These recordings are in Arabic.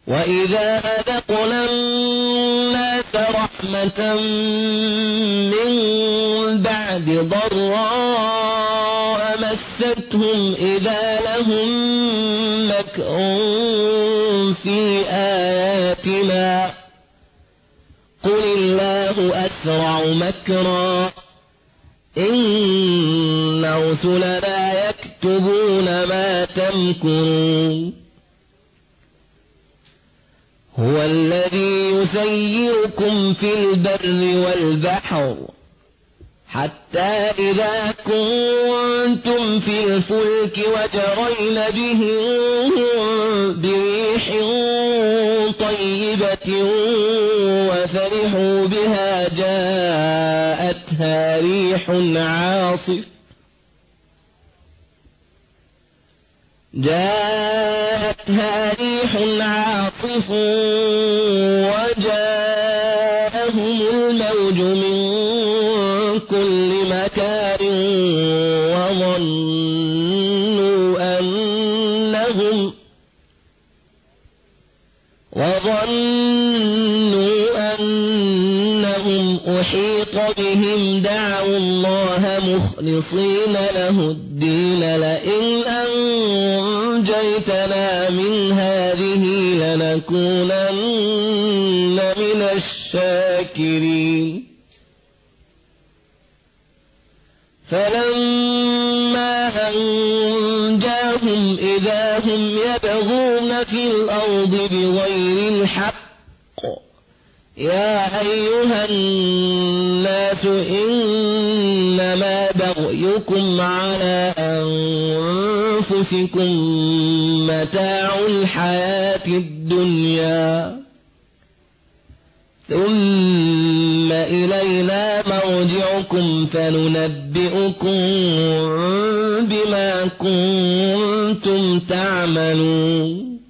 وإذا أذقنا الناس رحمة من بعد ضراء مستهم إذا لهم مكر في آياتنا قل الله أسرع مكرا إن رسلنا يكتبون ما تمكرون هو الذي يسيركم في البر والبحر حتى إذا كنتم في الفلك وجرين بهم بريح طيبة وفرحوا بها جاءتها ريح عاصف وجاءهم الموج من كل مكان وظنوا أنهم أحيط بهم دعوا الله مخلصين له الدين لئن أنجيتنا من هذه لنكونن من الشاكرين فلما أنجاهم إذا هم يبغون في الأرض بغير الحق يا أيها الناس إنما بغيكم على أنفسكم متاع الحياة الدنيا ثم إلينا مرجعكم فننبئكم بما كنتم تعملون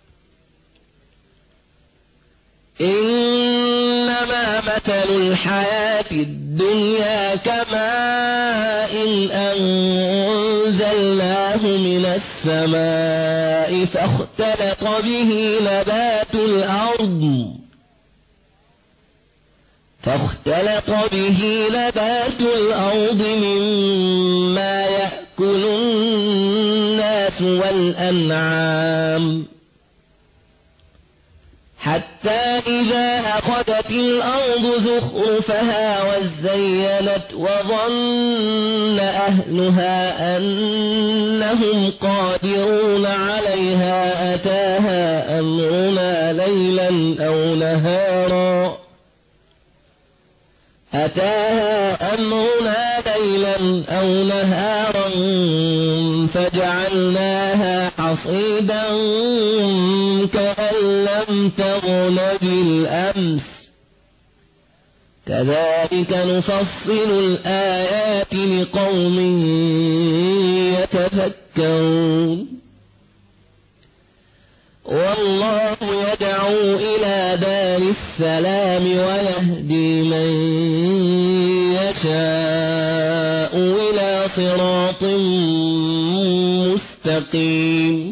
إنما مثل الحياة الدنيا كماء إن أنزلناه من السماء فاختلط به نبات الأرض مما يأكل الناس والأنعام حتى إذا أخذت الأرض زخرفها وزينت وظن أهلها أنهم قادرون عليها أتاها أمرنا ليلا أو نهارا فجعلناها حصيدا كأن لم تغن بالأمس كذلك نفصل الآيات لقوم يتفكرون والله يدعو إلى دار السلام ويهدي من يشاء إلى صراط مستقيم